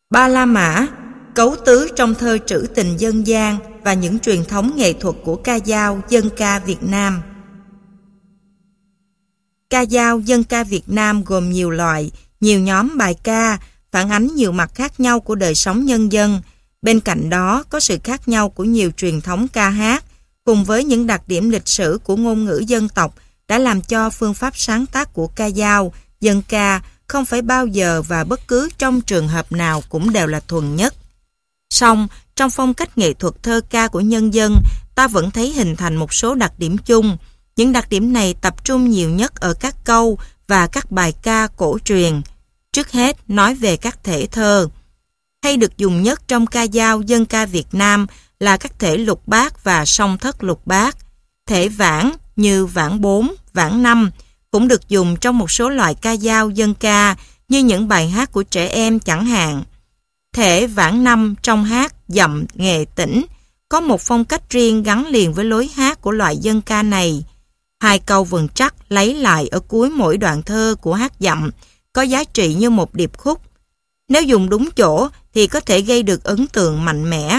Ba La Mã, cấu tứ trong thơ trữ tình dân gian và những truyền thống nghệ thuật của ca dao dân ca Việt Nam. Ca dao dân ca Việt Nam gồm nhiều loại, nhiều nhóm bài ca, phản ánh nhiều mặt khác nhau của đời sống nhân dân. Bên cạnh đó có sự khác nhau của nhiều truyền thống ca hát, cùng với những đặc điểm lịch sử của ngôn ngữ dân tộc đã làm cho phương pháp sáng tác của ca dao, dân ca không phải bao giờ và bất cứ trong trường hợp nào cũng đều là thuần nhất. Song, trong phong cách nghệ thuật thơ ca của nhân dân, ta vẫn thấy hình thành một số đặc điểm chung. Những đặc điểm này tập trung nhiều nhất ở các câu và các bài ca cổ truyền. Trước hết, nói về các thể thơ. Hay được dùng nhất trong ca dao dân ca Việt Nam là các thể lục bát và song thất lục bát. Thể vãn như vãn 4, vãn 5 cũng được dùng trong một số loại ca dao dân ca như những bài hát của trẻ em chẳng hạn. Thể vãn 5 trong hát dậm nghệ tĩnh có một phong cách riêng gắn liền với lối hát của loại dân ca này. Hai câu vần trắc lấy lại ở cuối mỗi đoạn thơ của hát dậm có giá trị như một điệp khúc. Nếu dùng đúng chỗ thì có thể gây được ấn tượng mạnh mẽ.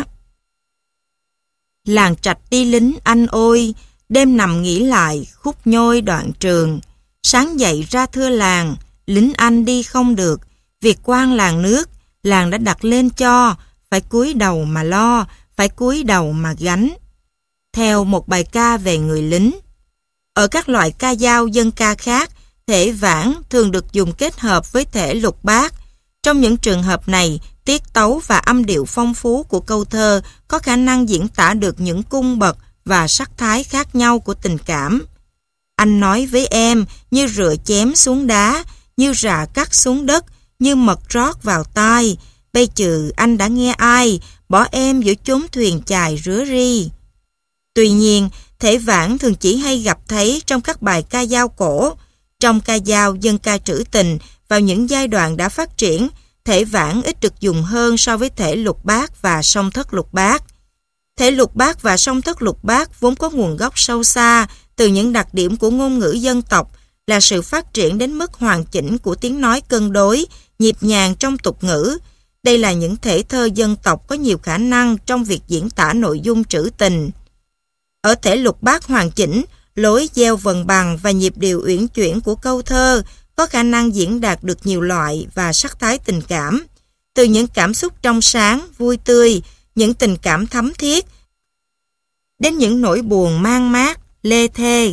Làng trạch đi lính anh ôi, đêm nằm nghỉ lại khúc nhôi đoạn trường. Sáng dậy ra thưa làng, lính anh đi không được, việc quan làng nước, làng đã đặt lên cho, phải cúi đầu mà lo, phải cúi đầu mà gánh. Theo một bài ca về người lính. Ở các loại ca dao dân ca khác, thể vãn thường được dùng kết hợp với thể lục bát. Trong những trường hợp này, tiết tấu và âm điệu phong phú của câu thơ có khả năng diễn tả được những cung bậc và sắc thái khác nhau của tình cảm. Anh nói với em như rựa chém xuống đá, như rạ cắt xuống đất, như mật rót vào tai. Bây trừ anh đã nghe ai, bỏ em giữa chốn thuyền chài rứa ri. Tuy nhiên, thể vãn thường chỉ hay gặp thấy trong các bài ca dao cổ. Trong ca dao dân ca trữ tình, vào những giai đoạn đã phát triển, thể vãn ít được dùng hơn so với thể lục bát và song thất lục bát. Thể lục bát và song thất lục bát vốn có nguồn gốc sâu xa từ những đặc điểm của ngôn ngữ dân tộc, là sự phát triển đến mức hoàn chỉnh của tiếng nói cân đối, nhịp nhàng trong tục ngữ. Đây là những thể thơ dân tộc có nhiều khả năng trong việc diễn tả nội dung trữ tình. Ở thể lục bát hoàn chỉnh, lối gieo vần bằng và nhịp điệu uyển chuyển của câu thơ có khả năng diễn đạt được nhiều loại và sắc thái tình cảm, từ những cảm xúc trong sáng, vui tươi, những tình cảm thấm thiết, đến những nỗi buồn mang mát, lê thê.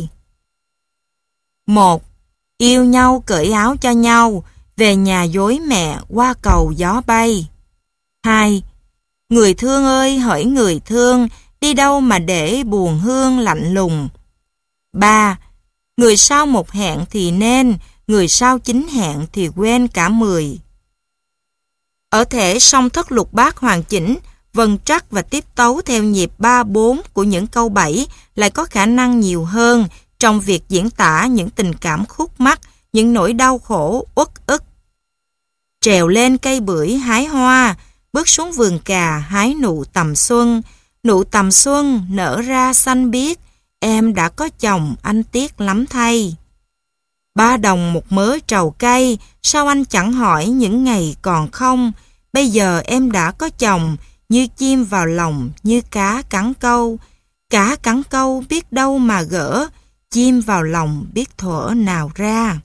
1. Yêu nhau cởi áo cho nhau, về nhà dối mẹ qua cầu gió bay. 2. Người thương ơi hỡi người thương, đi đâu mà để buồn hương lạnh lùng. 3. Người sau một hẹn thì nên, người sau chín hẹn thì quên cả 10. Ở thể song thất lục bát hoàn chỉnh, vần trắc và tiếp tấu theo nhịp 3-4 của những câu 7 lại có khả năng nhiều hơn trong việc diễn tả những tình cảm khúc mắc, những nỗi đau khổ, uất ức. Trèo lên cây bưởi hái hoa, bước xuống vườn cà hái nụ tầm xuân nở ra xanh biếc, em đã có chồng anh tiếc lắm thay. 3 đồng một mớ trầu cay, sao anh chẳng hỏi những ngày còn không, bây giờ em đã có chồng, như chim vào lòng, như cá cắn câu biết đâu mà gỡ, chim vào lòng biết thuở nào ra.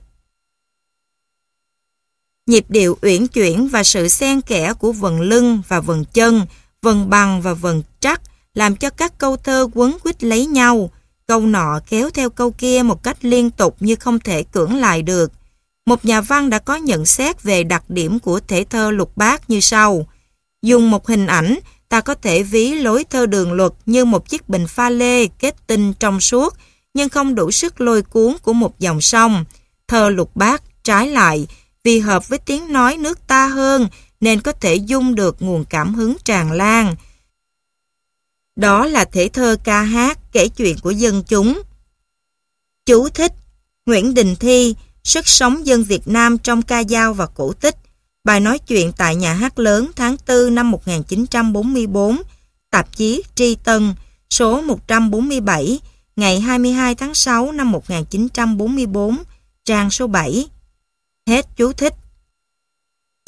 Nhịp điệu uyển chuyển và sự xen kẽ của vần lưng và vần chân, vần bằng và vần trắc làm cho các câu thơ quấn quýt lấy nhau, câu nọ kéo theo câu kia một cách liên tục như không thể cưỡng lại được. Một nhà văn đã có nhận xét về đặc điểm của thể thơ lục bát như sau. Dùng một hình ảnh, ta có thể ví lối thơ đường luật như một chiếc bình pha lê kết tinh trong suốt, nhưng không đủ sức lôi cuốn của một dòng sông. Thơ lục bát trái lại, vì hợp với tiếng nói nước ta hơn, nên có thể dung được nguồn cảm hứng tràn lan. Đó là thể thơ ca hát, kể chuyện của dân chúng. Chú thích: Nguyễn Đình Thi, Sức sống dân Việt Nam trong ca dao và cổ tích. Bài nói chuyện tại Nhà hát lớn tháng 4 năm 1944, tạp chí Tri Tân, số 147, ngày 22 tháng 6 năm 1944, trang số 7. Hết chú thích.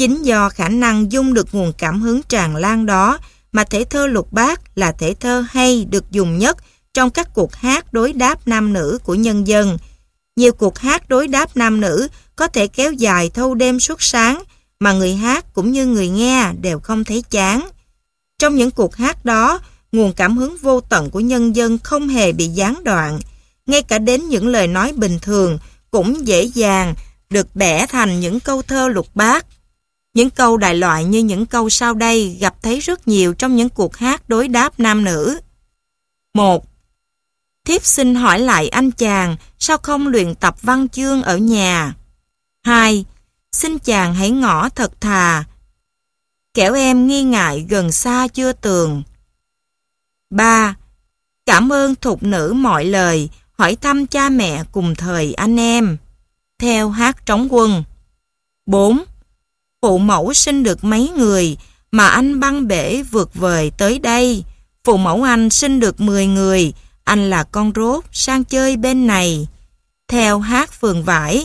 Chính do khả năng dung được nguồn cảm hứng tràn lan đó mà thể thơ lục bát là thể thơ hay được dùng nhất trong các cuộc hát đối đáp nam nữ của nhân dân. Nhiều cuộc hát đối đáp nam nữ có thể kéo dài thâu đêm suốt sáng mà người hát cũng như người nghe đều không thấy chán. Trong những cuộc hát đó, nguồn cảm hứng vô tận của nhân dân không hề bị gián đoạn. Ngay cả đến những lời nói bình thường cũng dễ dàng được bẻ thành những câu thơ lục bát. Những câu đại loại như những câu sau đây gặp thấy rất nhiều trong những cuộc hát đối đáp nam nữ. 1. Thiếp xin hỏi lại anh chàng, sao không luyện tập văn chương ở nhà? 2. Xin chàng hãy ngỏ thật thà, kẻo em nghi ngại gần xa chưa tường. 3. Cảm ơn thục nữ mọi lời, hỏi thăm cha mẹ cùng thời anh em. Theo hát trống quân. 4. Phụ mẫu sinh được mấy người, mà anh băng bể vượt vời tới đây. Phụ mẫu anh sinh được 10 người, anh là con rốt sang chơi bên này. Theo hát phường vải.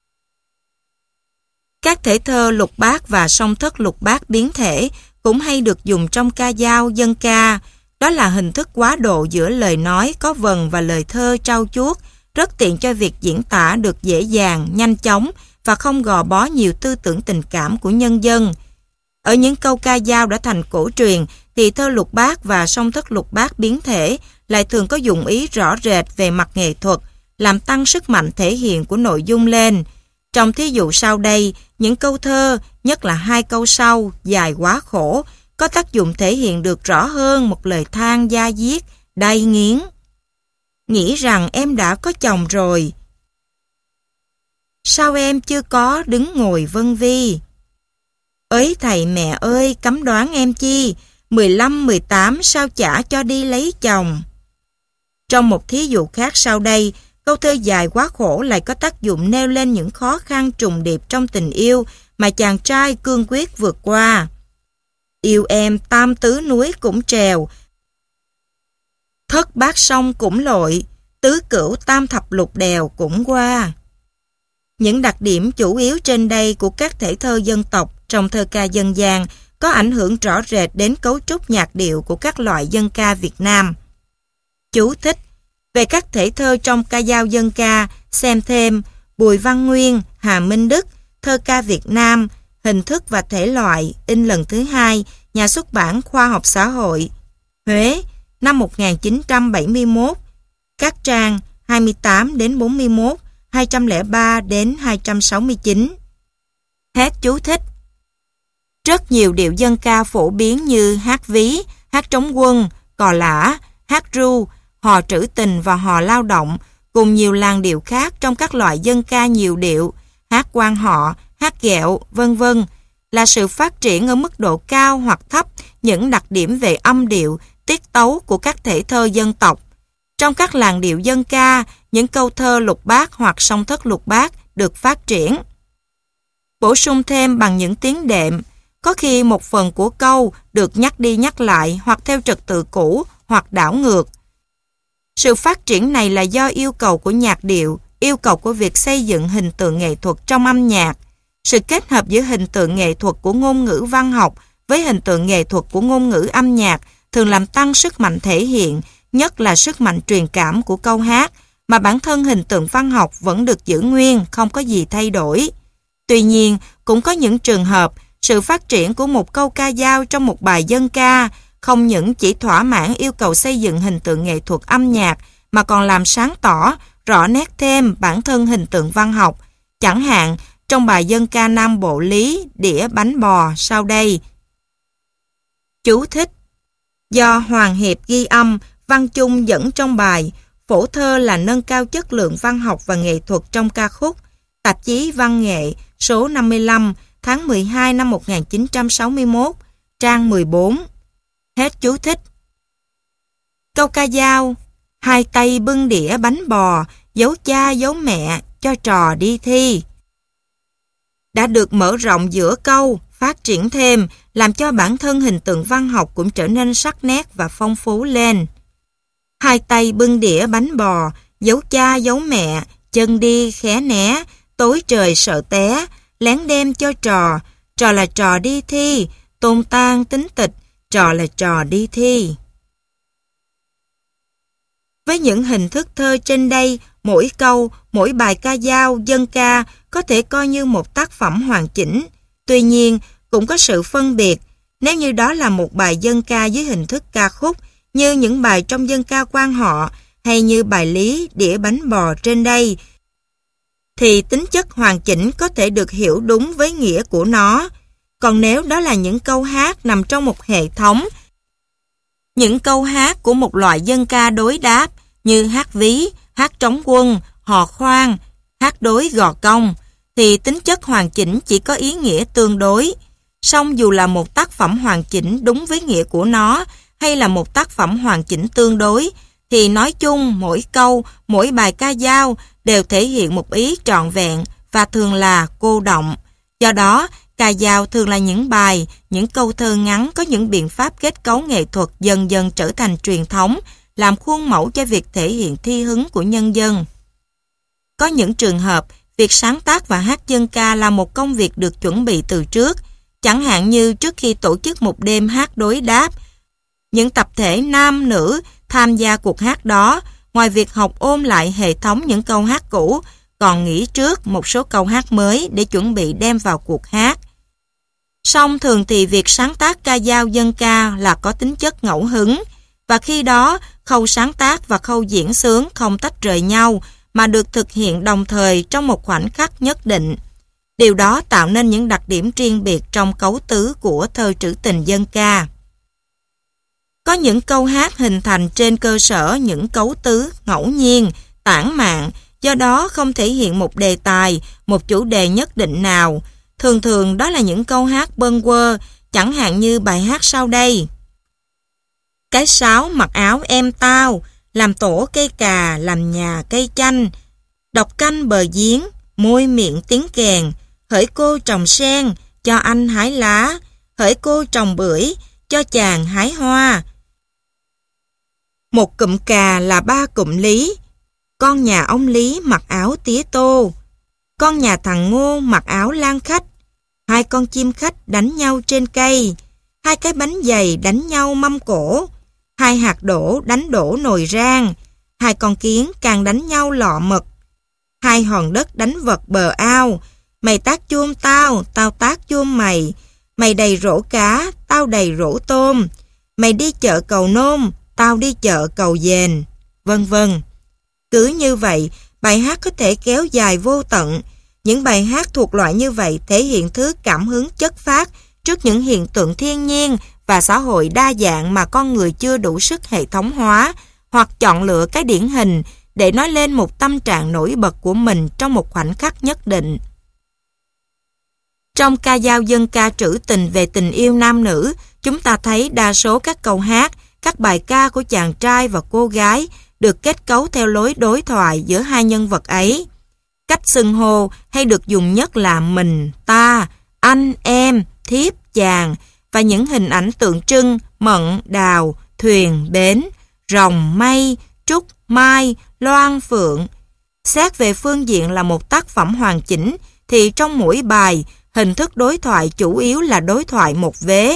Các thể thơ lục bát và song thất lục bát biến thể cũng hay được dùng trong ca dao dân ca. Đó là hình thức quá độ giữa lời nói có vần và lời thơ trau chuốt, rất tiện cho việc diễn tả được dễ dàng, nhanh chóng và không gò bó nhiều tư tưởng tình cảm của nhân dân. Ở những câu ca dao đã thành cổ truyền thì thơ lục bát và song thất lục bát biến thể lại thường có dụng ý rõ rệt về mặt nghệ thuật, làm tăng sức mạnh thể hiện của nội dung lên. Trong thí dụ sau đây, những câu thơ, nhất là 2 câu sau, dài quá khổ, có tác dụng thể hiện được rõ hơn một lời than da diết, đay nghiến. Nghĩ rằng em đã có chồng rồi, sao em chưa có đứng ngồi vân vi? Ới thầy mẹ ơi, cấm đoán em chi, 15, 18 sao chả cho đi lấy chồng. Trong một thí dụ khác sau đây, câu thơ dài quá khổ lại có tác dụng nêu lên những khó khăn trùng điệp trong tình yêu mà chàng trai cương quyết vượt qua. Yêu em tam tứ núi cũng trèo, thất bát sông cũng lội, tứ cửu tam thập lục đèo cũng qua. Những đặc điểm chủ yếu trên đây của các thể thơ dân tộc trong thơ ca dân gian có ảnh hưởng rõ rệt đến cấu trúc nhạc điệu của các loại dân ca Việt Nam. Chú thích: về các thể thơ trong ca dao dân ca, xem thêm Bùi Văn Nguyên, Hà Minh Đức, Thơ ca Việt Nam, Hình thức và thể loại, in lần thứ 2, Nhà xuất bản Khoa học Xã hội, Huế, năm 1971, các trang 28 đến 41, 203 đến 269. Hết chú thích. Rất nhiều điệu dân ca phổ biến như hát ví, hát trống quân, cò lả, hát ru, hò trữ tình và hò lao động, cùng nhiều làn điệu khác trong các loại dân ca nhiều điệu, hát quan họ, hát ghẹo, vân vân, là sự phát triển ở mức độ cao hoặc thấp những đặc điểm về âm điệu, tiết tấu của các thể thơ dân tộc. Trong các làn điệu dân ca, những câu thơ lục bát hoặc song thất lục bát được phát triển. Bổ sung thêm bằng những tiếng đệm, có khi một phần của câu được nhắc đi nhắc lại hoặc theo trật tự cũ hoặc đảo ngược. Sự phát triển này là do yêu cầu của nhạc điệu, yêu cầu của việc xây dựng hình tượng nghệ thuật trong âm nhạc. Sự kết hợp giữa hình tượng nghệ thuật của ngôn ngữ văn học với hình tượng nghệ thuật của ngôn ngữ âm nhạc thường làm tăng sức mạnh thể hiện, nhất là sức mạnh truyền cảm của câu hát, mà bản thân hình tượng văn học vẫn được giữ nguyên, không có gì thay đổi. Tuy nhiên, cũng có những trường hợp, sự phát triển của một câu ca dao trong một bài dân ca không những chỉ thỏa mãn yêu cầu xây dựng hình tượng nghệ thuật âm nhạc, mà còn làm sáng tỏ, rõ nét thêm bản thân hình tượng văn học. Chẳng hạn, trong bài dân ca Nam Bộ Lý, Đĩa Bánh Bò sau đây. Chú thích: do Hoàng Hiệp ghi âm, Văn Chung dẫn trong bài, phổ thơ là nâng cao chất lượng văn học và nghệ thuật trong ca khúc. Tạp chí Văn nghệ, số 55, tháng 12 năm 1961, trang 14. Hết chú thích. Câu ca dao: hai tay bưng đĩa bánh bò, giấu cha giấu mẹ, cho trò đi thi, đã được mở rộng giữa câu, phát triển thêm, làm cho bản thân hình tượng văn học cũng trở nên sắc nét và phong phú lên. Hai tay bưng đĩa bánh bò, giấu cha giấu mẹ, chân đi khé né, tối trời sợ té, lén đem cho trò, trò là trò đi thi, tôn tan tính tịch, trò là trò đi thi. Với những hình thức thơ trên đây, mỗi câu, mỗi bài ca dao, dân ca có thể coi như một tác phẩm hoàn chỉnh. Tuy nhiên, cũng có sự phân biệt. Nếu như đó là một bài dân ca dưới hình thức ca khúc, như những bài trong dân ca quan họ, hay như bài lý đĩa bánh bò trên đây, thì tính chất hoàn chỉnh có thể được hiểu đúng với nghĩa của nó. Còn nếu đó là những câu hát nằm trong một hệ thống, những câu hát của một loại dân ca đối đáp như hát ví, hát trống quân, hò khoan, hát đối gò công, thì tính chất hoàn chỉnh chỉ có ý nghĩa tương đối. Song dù là một tác phẩm hoàn chỉnh đúng với nghĩa của nó hay là một tác phẩm hoàn chỉnh tương đối, thì nói chung mỗi câu, mỗi bài ca dao đều thể hiện một ý trọn vẹn và thường là cô động. Do đó, ca dao thường là những bài, những câu thơ ngắn có những biện pháp kết cấu nghệ thuật dần dần trở thành truyền thống, làm khuôn mẫu cho việc thể hiện thi hứng của nhân dân. Có những trường hợp, việc sáng tác và hát dân ca là một công việc được chuẩn bị từ trước, chẳng hạn như trước khi tổ chức một đêm hát đối đáp. Những tập thể nam, nữ tham gia cuộc hát đó, ngoài việc học ôn lại hệ thống những câu hát cũ, còn nghĩ trước một số câu hát mới để chuẩn bị đem vào cuộc hát. Song thường thì việc sáng tác ca dao dân ca là có tính chất ngẫu hứng, và khi đó khâu sáng tác và khâu diễn xướng không tách rời nhau mà được thực hiện đồng thời trong một khoảnh khắc nhất định. Điều đó tạo nên những đặc điểm riêng biệt trong cấu tứ của thơ trữ tình dân ca. Có những câu hát hình thành trên cơ sở những cấu tứ ngẫu nhiên, tản mạn, do đó không thể hiện một đề tài, một chủ đề nhất định nào. Thường thường đó là những câu hát bâng quơ, chẳng hạn như bài hát sau đây. Cái sáo mặc áo em tao, làm tổ cây cà, làm nhà cây chanh, đọc canh bờ giếng, môi miệng tiếng kèn, hỡi cô trồng sen, cho anh hái lá, hỡi cô trồng bưởi, cho chàng hái hoa. Một cụm cà là ba cụm lý, con nhà ông Lý mặc áo tía tô, con nhà thằng Ngô mặc áo lang khách, hai con chim khách đánh nhau trên cây, hai cái bánh dày đánh nhau mâm cổ, hai hạt đổ đánh đổ nồi rang, hai con kiến càng đánh nhau lọ mật, hai hòn đất đánh vật bờ ao, mày tác chuông tao, tao tác chuông mày, mày đầy rổ cá, tao đầy rổ tôm, mày đi chợ Cầu Nôm, tao đi chợ Cầu Dền, vân vân. Cứ như vậy, bài hát có thể kéo dài vô tận. Những bài hát thuộc loại như vậy thể hiện thứ cảm hứng chất phát trước những hiện tượng thiên nhiên và xã hội đa dạng mà con người chưa đủ sức hệ thống hóa, hoặc chọn lựa cái điển hình để nói lên một tâm trạng nổi bật của mình trong một khoảnh khắc nhất định. Trong ca dao dân ca trữ tình về tình yêu nam nữ, chúng ta thấy đa số các câu hát, các bài ca của chàng trai và cô gái được kết cấu theo lối đối thoại giữa hai nhân vật ấy. Cách xưng hô hay được dùng nhất là mình, ta, anh, em, thiếp, chàng, và những hình ảnh tượng trưng mận, đào, thuyền, bến, rồng, mây, trúc, mai, loan, phượng. Xét về phương diện là một tác phẩm hoàn chỉnh, thì trong mỗi bài, hình thức đối thoại chủ yếu là đối thoại một vế.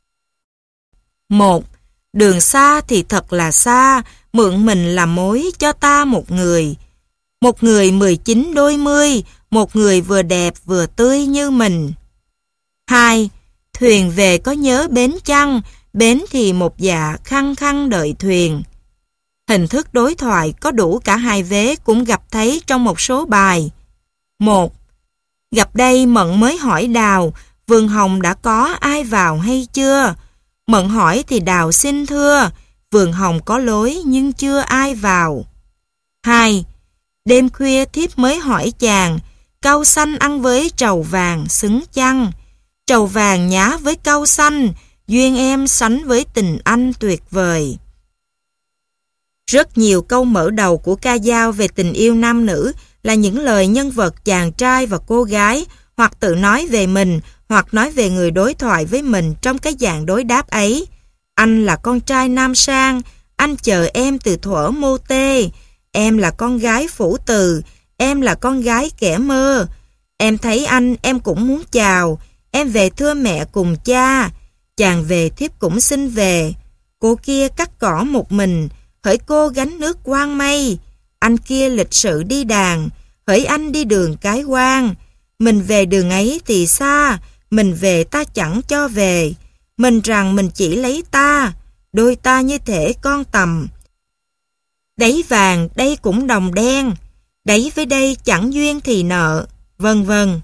1. Đường xa thì thật là xa, mượn mình làm mối cho ta một người. Một người 19 đôi mươi, một người vừa đẹp vừa tươi như mình. 2. Thuyền về có nhớ bến chăng, bến thì một dạ khăng khăng đợi thuyền. Hình thức đối thoại có đủ cả hai vế cũng gặp thấy trong một số bài. 1. Gặp đây Mận mới hỏi Đào, vườn hồng đã có ai vào hay chưa? Mận hỏi thì Đào xin thưa, vườn hồng có lối nhưng chưa ai vào. 2. Đêm khuya thiếp mới hỏi chàng, cau xanh ăn với trầu vàng xứng chăng? Trầu vàng nhá với cau xanh, duyên em sánh với tình anh tuyệt vời. Rất nhiều câu mở đầu của ca dao về tình yêu nam nữ là những lời nhân vật chàng trai và cô gái hoặc tự nói về mình hoặc nói về người đối thoại với mình trong cái dạng đối đáp ấy. Anh là con trai nam sang, anh chờ em từ thuở mô tê. Em là con gái phủ từ, em là con gái kẻ mơ. Em thấy anh em cũng muốn chào, em về thưa mẹ cùng cha. Chàng về thiếp cũng xin về. Cô kia cắt cỏ một mình, hỡi cô gánh nước quang mây. Anh kia lịch sự đi đàn, hỡi anh đi đường cái quan. Mình về đường ấy thì xa, mình về ta chẳng cho về. Mình rằng mình chỉ lấy ta, đôi ta như thể con tầm. Đấy vàng, đây cũng đồng đen, đấy với đây chẳng duyên thì nợ, vân vân.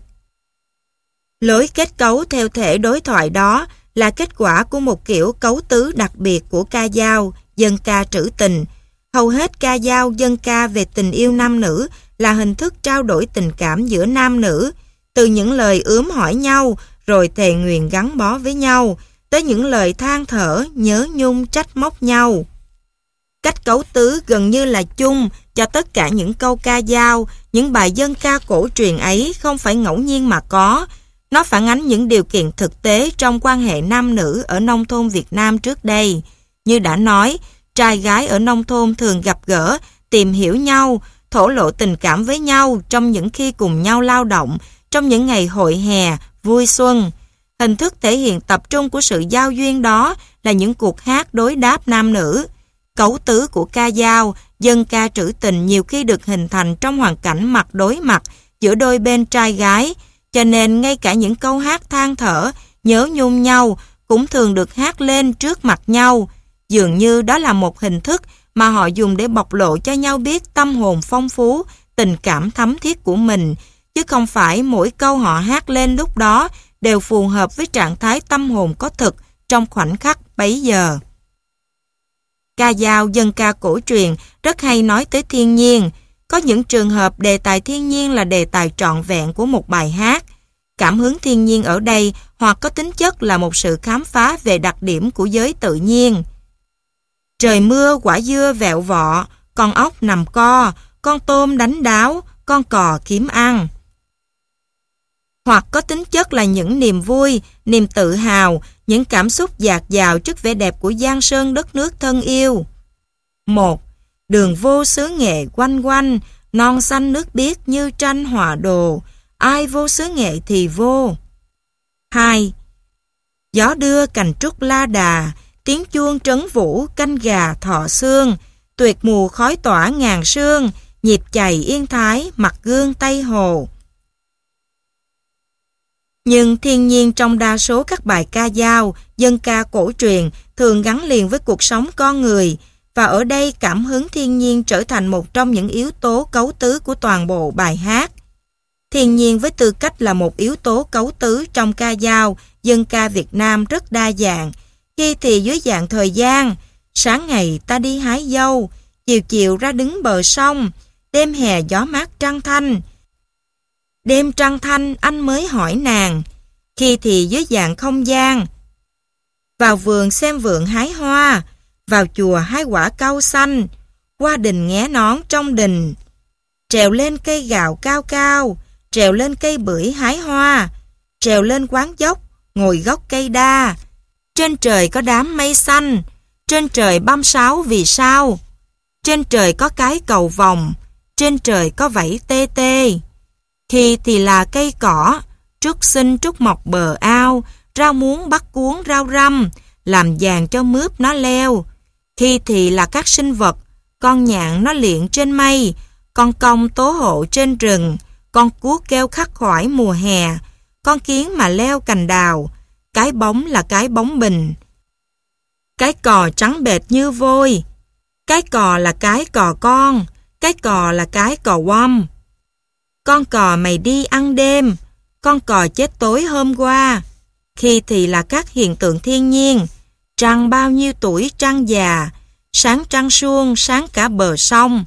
Lối kết cấu theo thể đối thoại đó là kết quả của một kiểu cấu tứ đặc biệt của ca dao, dân ca trữ tình. Hầu hết ca dao, dân ca về tình yêu nam nữ là hình thức trao đổi tình cảm giữa nam nữ, từ những lời ướm hỏi nhau rồi thề nguyền gắn bó với nhau, tới những lời than thở, nhớ nhung, trách móc nhau. Cách cấu tứ gần như là chung cho tất cả những câu ca dao, những bài dân ca cổ truyền ấy không phải ngẫu nhiên mà có. Nó phản ánh những điều kiện thực tế trong quan hệ nam nữ ở nông thôn Việt Nam trước đây. Như đã nói, trai gái ở nông thôn thường gặp gỡ, tìm hiểu nhau, thổ lộ tình cảm với nhau trong những khi cùng nhau lao động, trong những ngày hội hè, vui xuân. Hình thức thể hiện tập trung của sự giao duyên đó là những cuộc hát đối đáp nam nữ. Cấu tứ của ca dao, dân ca trữ tình nhiều khi được hình thành trong hoàn cảnh mặt đối mặt giữa đôi bên trai gái, cho nên ngay cả những câu hát than thở, nhớ nhung nhau cũng thường được hát lên trước mặt nhau. Dường như đó là một hình thức mà họ dùng để bộc lộ cho nhau biết tâm hồn phong phú, tình cảm thấm thiết của mình, chứ không phải mỗi câu họ hát lên lúc đó đều phù hợp với trạng thái tâm hồn có thực trong khoảnh khắc bấy giờ. Ca dao, dân ca cổ truyền rất hay nói tới thiên nhiên. Có những trường hợp đề tài thiên nhiên là đề tài trọn vẹn của một bài hát. Cảm hứng thiên nhiên ở đây hoặc có tính chất là một sự khám phá về đặc điểm của giới tự nhiên. Trời mưa quả dưa vẹo vọ, con ốc nằm co, con tôm đánh đáo, con cò kiếm ăn. Hoặc có tính chất là những niềm vui, niềm tự hào, những cảm xúc dạt dào trước vẻ đẹp của giang sơn đất nước thân yêu. 1. Đường vô xứ nghệ quanh quanh, non xanh nước biếc như tranh họa đồ, ai vô xứ nghệ thì vô. 2. Gió đưa cành trúc la đà, tiếng chuông trấn vũ canh gà thọ xương, tuyệt mù khói tỏa ngàn sương, nhịp chày yên thái mặt gương Tây Hồ. Nhưng thiên nhiên trong đa số các bài ca dao, dân ca cổ truyền thường gắn liền với cuộc sống con người, và ở đây cảm hứng thiên nhiên trở thành một trong những yếu tố cấu tứ của toàn bộ bài hát. Thiên nhiên với tư cách là một yếu tố cấu tứ trong ca dao, dân ca Việt Nam rất đa dạng. Khi thì dưới dạng thời gian, sáng ngày ta đi hái dâu, chiều chiều ra đứng bờ sông, đêm hè gió mát trăng thanh. Đêm trăng thanh anh mới hỏi nàng. Khi thì dưới dạng không gian, vào vườn xem vượng hái hoa, vào chùa hái quả cau xanh, qua đình nghé nón trong đình, trèo lên cây gạo cao cao, trèo lên cây bưởi hái hoa, trèo lên quán dốc, ngồi gốc cây đa. Trên trời có đám mây xanh, trên trời băm sáo vì sao, trên trời có cái cầu vòng, trên trời có vảy tê tê. Khi thì là cây cỏ, trúc xinh trúc mọc bờ ao, rau muống bắt cuốn rau răm, làm vàng cho mướp nó leo. Khi thì là các sinh vật, con nhạn nó liệng trên mây, con cong tố hộ trên rừng, con cuốc kêu khắc khoải mùa hè, con kiến mà leo cành đào, cái bóng là cái bóng bình. Cái cò trắng bệt như vôi, cái cò là cái cò con, cái cò là cái cò quăm. Con cò mày đi ăn đêm, con cò chết tối hôm qua. Khi thì là các hiện tượng thiên nhiên, trăng bao nhiêu tuổi trăng già, sáng trăng suông sáng cả bờ sông.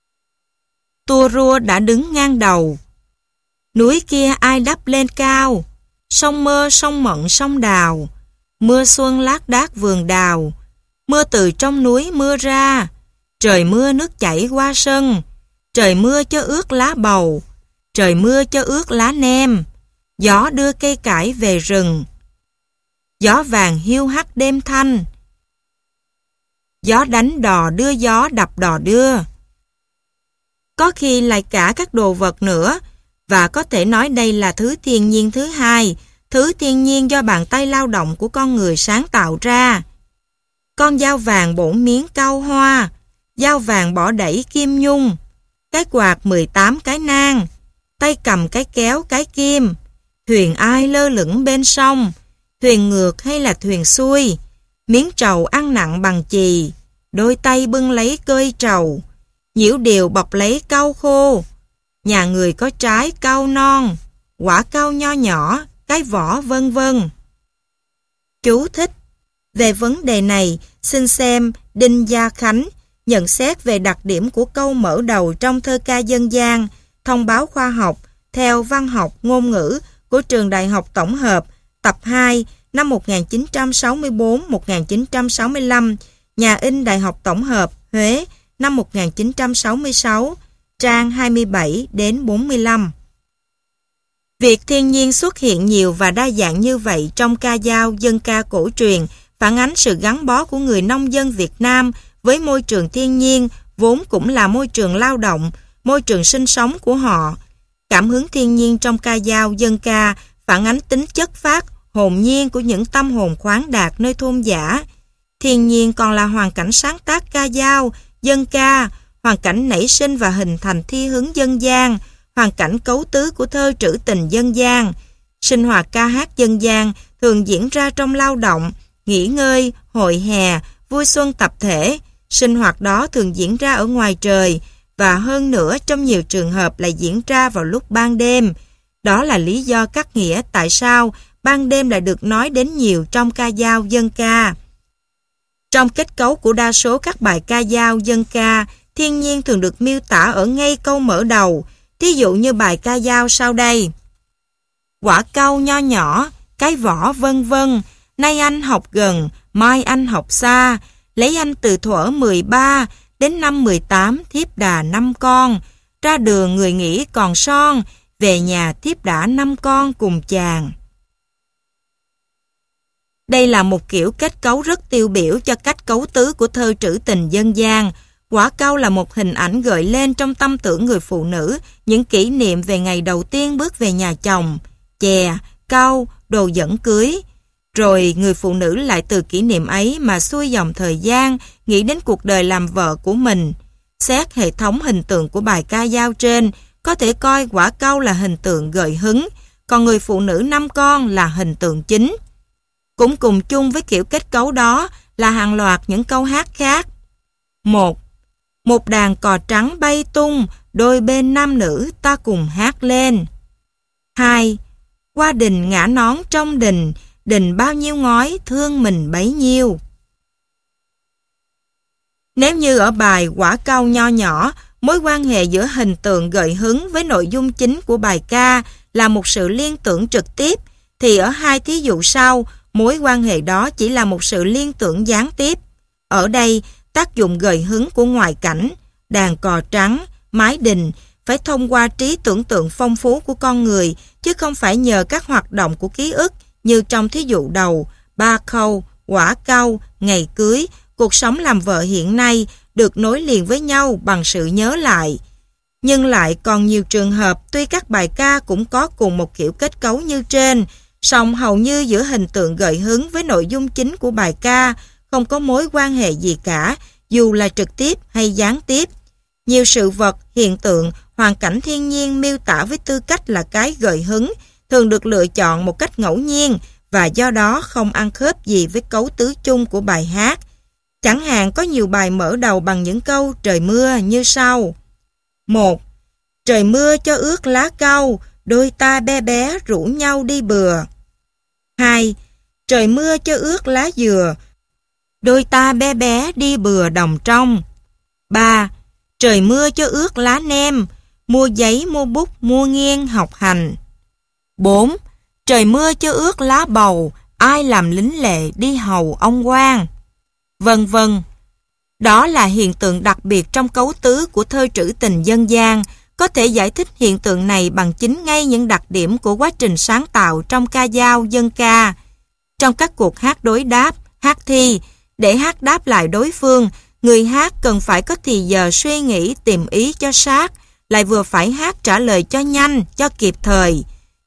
Tua rua đã đứng ngang đầu, núi kia ai đắp lên cao, sông mơ sông mận sông đào, mưa xuân lác đác vườn đào, mưa từ trong núi mưa ra, trời mưa nước chảy qua sân, trời mưa cho ướt lá bầu, trời mưa cho ướt lá nem, gió đưa cây cải về rừng, gió vàng hiu hắt đêm thanh, gió đánh đò đưa gió đập đò đưa. Có khi lại cả các đồ vật nữa, và có thể nói đây là thứ thiên nhiên thứ hai, thứ thiên nhiên do bàn tay lao động của con người sáng tạo ra. Con dao vàng bổ miếng cau hoa, dao vàng bỏ đẩy kim nhung, cái quạt 18 cái nang, tay cầm cái kéo cái kim, thuyền ai lơ lửng bên sông, thuyền ngược hay là thuyền xuôi, miếng trầu ăn nặng bằng chì, đôi tay bưng lấy cơi trầu, nhiễu điều bọc lấy cau khô, nhà người có trái cau non, quả cau nho nhỏ, cái vỏ vân vân. Chú thích: về vấn đề này, xin xem Đinh Gia Khánh nhận xét về đặc điểm của câu mở đầu trong thơ ca dân gian, thông báo khoa học theo văn học ngôn ngữ của Trường Đại học Tổng hợp, tập 2, năm 1964-1965, nhà in Đại học Tổng hợp, Huế, năm 1966, trang 27 đến 45. Việc thiên nhiên xuất hiện nhiều và đa dạng như vậy trong ca dao dân ca cổ truyền phản ánh sự gắn bó của người nông dân Việt Nam với môi trường thiên nhiên vốn cũng là môi trường lao động, môi trường sinh sống của họ. Cảm hứng thiên nhiên trong ca dao dân ca phản ánh tính chất phát, hồn nhiên của những tâm hồn khoáng đạt nơi thôn dã. Thiên nhiên còn là hoàn cảnh sáng tác ca dao, dân ca, hoàn cảnh nảy sinh và hình thành thi hứng dân gian, hoàn cảnh cấu tứ của thơ trữ tình dân gian. Sinh hoạt ca hát dân gian thường diễn ra trong lao động, nghỉ ngơi, hội hè, vui xuân tập thể. Sinh hoạt đó thường diễn ra ở ngoài trời và hơn nữa trong nhiều trường hợp lại diễn ra vào lúc ban đêm. Đó là lý do cắt nghĩa tại sao ban đêm lại được nói đến nhiều trong ca dao dân ca. Trong kết cấu của đa số các bài ca dao dân ca, thiên nhiên thường được miêu tả ở ngay câu mở đầu. Thí dụ như bài ca dao sau đây: quả cau nho nhỏ, cái vỏ vân vân, nay anh học gần, mai anh học xa, lấy anh từ thuở 13 đến năm 18 thiếp đà 5 con, ra đường người nghĩ còn son, về nhà thiếp đã 5 con cùng chàng. Đây là một kiểu kết cấu rất tiêu biểu cho cách cấu tứ của thơ trữ tình dân gian. Quả cau là một hình ảnh gợi lên trong tâm tưởng người phụ nữ những kỷ niệm về ngày đầu tiên bước về nhà chồng, chè, cau, đồ dẫn cưới. Rồi người phụ nữ lại từ kỷ niệm ấy mà xuôi dòng thời gian, nghĩ đến cuộc đời làm vợ của mình. Xét hệ thống hình tượng của bài ca dao trên, có thể coi quả cau là hình tượng gợi hứng, còn người phụ nữ 5 con là hình tượng chính. Cũng cùng chung với kiểu kết cấu đó là hàng loạt những câu hát khác. 1. Một đàn cò trắng bay tung, đôi bên nam nữ ta cùng hát lên. 2. Qua đình ngã nón trong đình, đình bao nhiêu ngói thương mình bấy nhiêu. Nếu như ở bài quả cau nho nhỏ, mối quan hệ giữa hình tượng gợi hứng với nội dung chính của bài ca là một sự liên tưởng trực tiếp, thì ở hai thí dụ sau, mối quan hệ đó chỉ là một sự liên tưởng gián tiếp. Ở đây, tác dụng gợi hứng của ngoại cảnh, đàn cò trắng, mái đình phải thông qua trí tưởng tượng phong phú của con người, chứ không phải nhờ các hoạt động của ký ức như trong thí dụ đầu, ba khâu, quả cau, ngày cưới, cuộc sống làm vợ hiện nay được nối liền với nhau bằng sự nhớ lại. Nhưng lại còn nhiều trường hợp tuy các bài ca cũng có cùng một kiểu kết cấu như trên, song hầu như giữa hình tượng gợi hứng với nội dung chính của bài ca không có mối quan hệ gì cả, dù là trực tiếp hay gián tiếp. Nhiều sự vật, hiện tượng, hoàn cảnh thiên nhiên miêu tả với tư cách là cái gợi hứng thường được lựa chọn một cách ngẫu nhiên và do đó không ăn khớp gì với cấu tứ chung của bài hát. Chẳng hạn có nhiều bài mở đầu bằng những câu trời mưa như sau. 1. Trời mưa cho ướt lá cau, đôi ta bé bé rủ nhau đi bừa. 2. Trời mưa cho ướt lá dừa, đôi ta bé bé đi bừa đồng trong. 3. Trời mưa cho ướt lá nem, mua giấy mua bút mua nghiêng học hành. 4. Trời mưa cho ướt lá bầu, ai làm lính lệ đi hầu ông quan. Vân vân. Đó là hiện tượng đặc biệt trong cấu tứ của thơ trữ tình dân gian. Có thể giải thích hiện tượng này bằng chính ngay những đặc điểm của quá trình sáng tạo trong ca dao dân ca. Trong các cuộc hát đối đáp, hát thi, để hát đáp lại đối phương, người hát cần phải có thì giờ suy nghĩ tìm ý cho sát, lại vừa phải hát trả lời cho nhanh, cho kịp thời.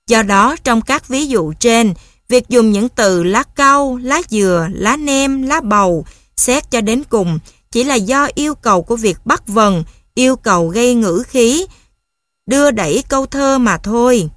Do đó, trong các ví dụ trên, việc dùng những từ lá cau, lá dừa, lá nem, lá bầu, xét cho đến cùng, chỉ là do yêu cầu của việc bắt vần, yêu cầu gây ngữ khí, đưa đẩy câu thơ mà thôi.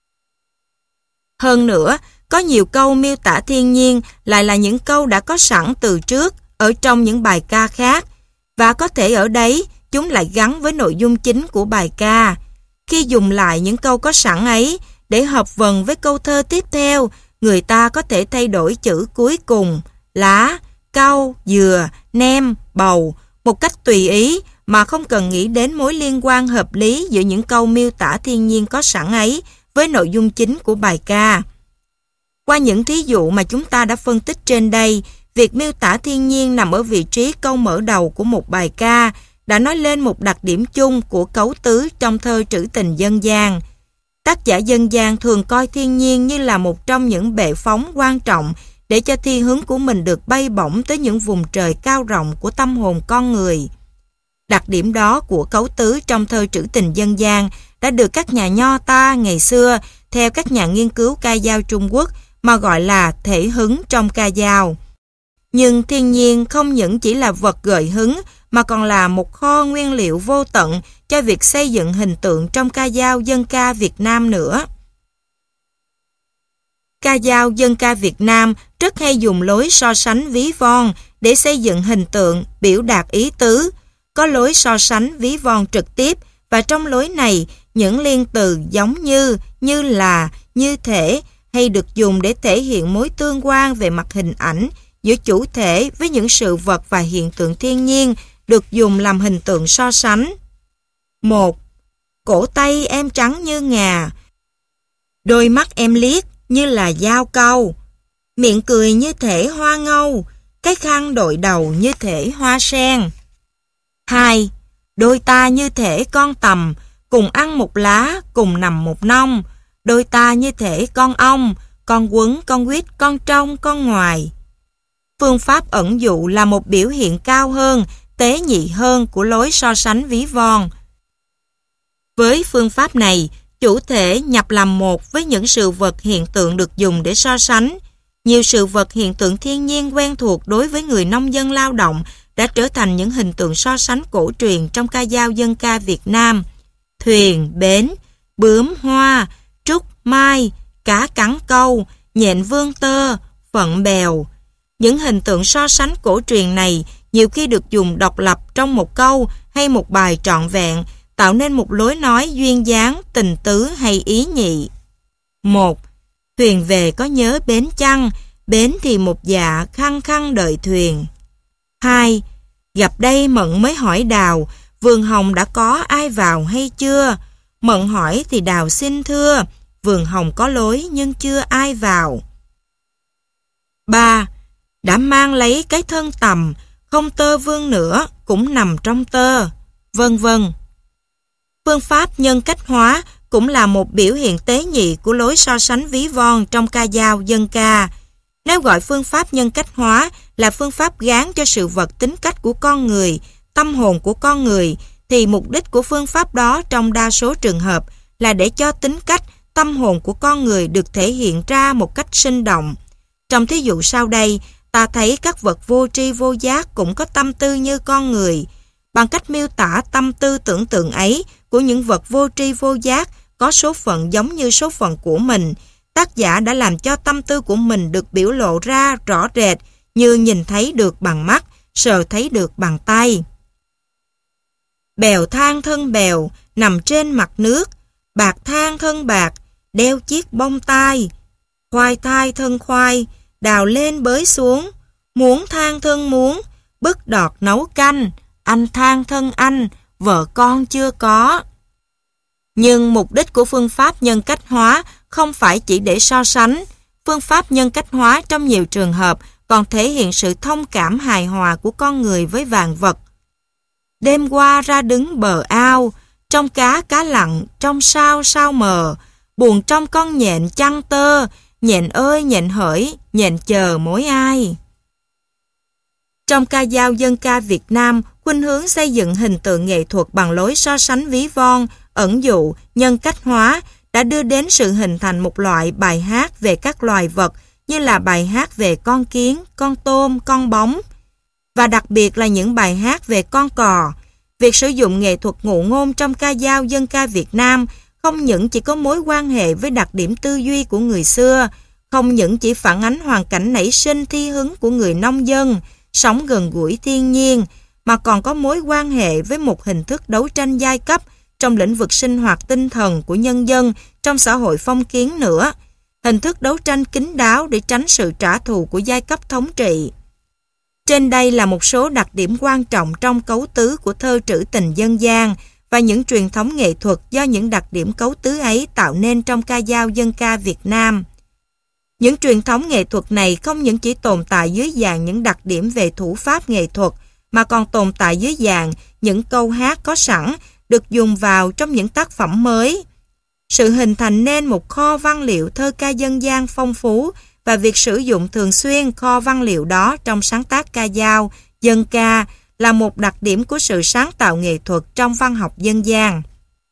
Hơn nữa, có nhiều câu miêu tả thiên nhiên lại là những câu đã có sẵn từ trước ở trong những bài ca khác, và có thể ở đấy chúng lại gắn với nội dung chính của bài ca. Khi dùng lại những câu có sẵn ấy để hợp vần với câu thơ tiếp theo, người ta có thể thay đổi chữ cuối cùng, lá, cau, dừa, nem, bầu, một cách tùy ý mà không cần nghĩ đến mối liên quan hợp lý giữa những câu miêu tả thiên nhiên có sẵn ấy với nội dung chính của bài ca. Qua những thí dụ mà chúng ta đã phân tích trên đây, việc miêu tả thiên nhiên nằm ở vị trí câu mở đầu của một bài ca đã nói lên một đặc điểm chung của cấu tứ trong thơ trữ tình dân gian. Tác giả dân gian thường coi thiên nhiên như là một trong những bệ phóng quan trọng để cho thi hứng của mình được bay bổng tới những vùng trời cao rộng của tâm hồn con người. Đặc điểm đó của cấu tứ trong thơ trữ tình dân gian đã được các nhà nho ta ngày xưa, theo các nhà nghiên cứu ca dao Trung Quốc, mà gọi là thể hứng trong ca dao. Nhưng thiên nhiên không những chỉ là vật gợi hứng, mà còn là một kho nguyên liệu vô tận cho việc xây dựng hình tượng trong ca dao dân ca Việt Nam nữa. Ca dao dân ca Việt Nam rất hay dùng lối so sánh ví von để xây dựng hình tượng, biểu đạt ý tứ. Có lối so sánh ví von trực tiếp, và trong lối này, những liên từ giống như là, như thể hay được dùng để thể hiện mối tương quan về mặt hình ảnh giữa chủ thể với những sự vật và hiện tượng thiên nhiên được dùng làm hình tượng so sánh. 1. Cổ tay em trắng như ngà, đôi mắt em liếc như là dao câu, miệng cười như thể hoa ngâu, cái khăn đội đầu như thể hoa sen. 2. Đôi ta như thể con tằm, cùng ăn một lá, cùng nằm một nông, đôi ta như thể con ong, con quấn, con quýt, con trong, con ngoài. Phương pháp ẩn dụ là một biểu hiện cao hơn, tế nhị hơn của lối so sánh ví von. Với phương pháp này, chủ thể nhập làm một với những sự vật hiện tượng được dùng để so sánh. Nhiều sự vật hiện tượng thiên nhiên quen thuộc đối với người nông dân lao động đã trở thành những hình tượng so sánh cổ truyền trong ca dao dân ca Việt Nam. Thuyền, bến, bướm, hoa, trúc, mai, cá cắn câu, nhện vương tơ, phận bèo. Những hình tượng so sánh cổ truyền này nhiều khi được dùng độc lập trong một câu hay một bài trọn vẹn, tạo nên một lối nói duyên dáng, tình tứ hay ý nhị. 1. Thuyền về có nhớ bến chăng, bến thì một dạ khăng khăng đợi thuyền. 2. Gặp đây Mận mới hỏi Đào, vườn hồng đã có ai vào hay chưa? Mận hỏi thì Đào xin thưa, vườn hồng có lối nhưng chưa ai vào. 3. Đã mang lấy cái thân tầm, không tơ vương nữa, cũng nằm trong tơ, vân vân. Phương pháp nhân cách hóa cũng là một biểu hiện tế nhị của lối so sánh ví von trong ca dao dân ca. Nếu gọi phương pháp nhân cách hóa là phương pháp gán cho sự vật tính cách của con người, tâm hồn của con người, thì mục đích của phương pháp đó trong đa số trường hợp là để cho tính cách, tâm hồn của con người được thể hiện ra một cách sinh động. Trong thí dụ sau đây, ta thấy các vật vô tri vô giác cũng có tâm tư như con người. Bằng cách miêu tả tâm tư tưởng tượng ấy của những vật vô tri vô giác có số phận giống như số phận của mình, tác giả đã làm cho tâm tư của mình được biểu lộ ra rõ rệt như nhìn thấy được bằng mắt, sờ thấy được bằng tay. Bèo thang thân bèo, nằm trên mặt nước, bạc thang thân bạc, đeo chiếc bông tai, khoai thai thân khoai, đào lên bới xuống, muốn thang thân muốn, bức đọt nấu canh, anh thang thân anh, vợ con chưa có. Nhưng mục đích của phương pháp nhân cách hóa không phải chỉ để so sánh. Phương pháp nhân cách hóa trong nhiều trường hợp còn thể hiện sự thông cảm hài hòa của con người với vạn vật. Đêm qua ra đứng bờ ao, trong cá cá lặn, trong sao sao mờ, buồn trong con nhện chăn tơ, nhện ơi nhện hỡi, nhện chờ mối ai. Trong ca dao dân ca Việt Nam, khuynh hướng xây dựng hình tượng nghệ thuật bằng lối so sánh ví von, ẩn dụ, nhân cách hóa đã đưa đến sự hình thành một loại bài hát về các loài vật như là bài hát về con kiến, con tôm, con bóng, và đặc biệt là những bài hát về con cò. Việc sử dụng nghệ thuật ngụ ngôn trong ca dao dân ca Việt Nam không những chỉ có mối quan hệ với đặc điểm tư duy của người xưa, không những chỉ phản ánh hoàn cảnh nảy sinh thi hứng của người nông dân, sống gần gũi thiên nhiên, mà còn có mối quan hệ với một hình thức đấu tranh giai cấp trong lĩnh vực sinh hoạt tinh thần của nhân dân trong xã hội phong kiến nữa. Hình thức đấu tranh kín đáo để tránh sự trả thù của giai cấp thống trị. Trên đây là một số đặc điểm quan trọng trong cấu tứ của thơ trữ tình dân gian và những truyền thống nghệ thuật do những đặc điểm cấu tứ ấy tạo nên trong ca dao dân ca Việt Nam. Những truyền thống nghệ thuật này không những chỉ tồn tại dưới dạng những đặc điểm về thủ pháp nghệ thuật, mà còn tồn tại dưới dạng những câu hát có sẵn được dùng vào trong những tác phẩm mới. Sự hình thành nên một kho văn liệu thơ ca dân gian phong phú và việc sử dụng thường xuyên kho văn liệu đó trong sáng tác ca dao, dân ca là một đặc điểm của sự sáng tạo nghệ thuật trong văn học dân gian.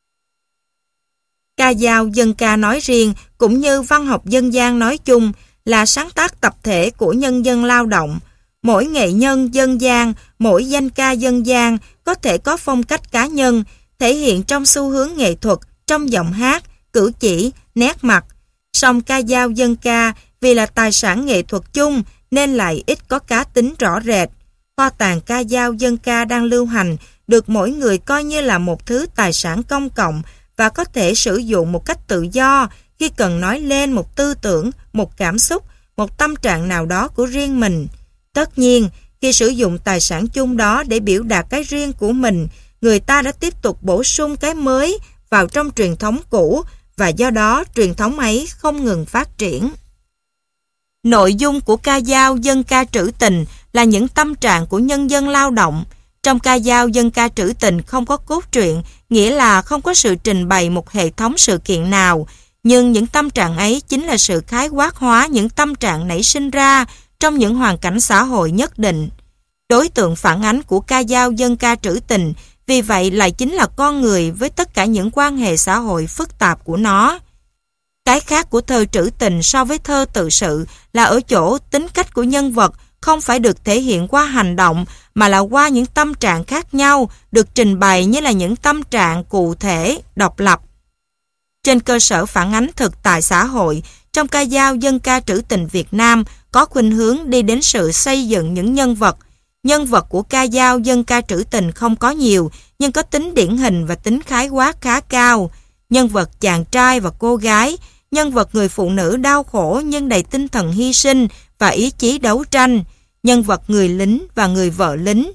Ca dao dân ca nói riêng cũng như văn học dân gian nói chung là sáng tác tập thể của nhân dân lao động. Mỗi nghệ nhân dân gian, mỗi danh ca dân gian có thể có phong cách cá nhân, thể hiện trong xu hướng nghệ thuật, trong giọng hát, cử chỉ, nét mặt. Song ca dao dân ca vì là tài sản nghệ thuật chung nên lại ít có cá tính rõ rệt. Kho tàng ca dao dân ca đang lưu hành được mỗi người coi như là một thứ tài sản công cộng và có thể sử dụng một cách tự do khi cần nói lên một tư tưởng, một cảm xúc, một tâm trạng nào đó của riêng mình. Tất nhiên, khi sử dụng tài sản chung đó để biểu đạt cái riêng của mình, người ta đã tiếp tục bổ sung cái mới vào trong truyền thống cũ và do đó truyền thống ấy không ngừng phát triển. Nội dung của ca dao dân ca trữ tình là những tâm trạng của nhân dân lao động. Trong ca dao dân ca trữ tình không có cốt truyện, nghĩa là không có sự trình bày một hệ thống sự kiện nào, nhưng những tâm trạng ấy chính là sự khái quát hóa những tâm trạng nảy sinh ra trong những hoàn cảnh xã hội nhất định. Đối tượng phản ánh của ca dao dân ca trữ tình vì vậy lại chính là con người với tất cả những quan hệ xã hội phức tạp của nó. Cái khác của thơ trữ tình so với thơ tự sự là ở chỗ tính cách của nhân vật không phải được thể hiện qua hành động mà là qua những tâm trạng khác nhau được trình bày như là những tâm trạng cụ thể, độc lập. Trên cơ sở phản ánh thực tại xã hội, trong ca dao dân ca trữ tình Việt Nam có khuynh hướng đi đến sự xây dựng những nhân vật. Nhân vật của ca dao dân ca trữ tình không có nhiều, nhưng có tính điển hình và tính khái quát khá cao. Nhân vật chàng trai và cô gái, nhân vật người phụ nữ đau khổ nhưng đầy tinh thần hy sinh và ý chí đấu tranh, nhân vật người lính và người vợ lính,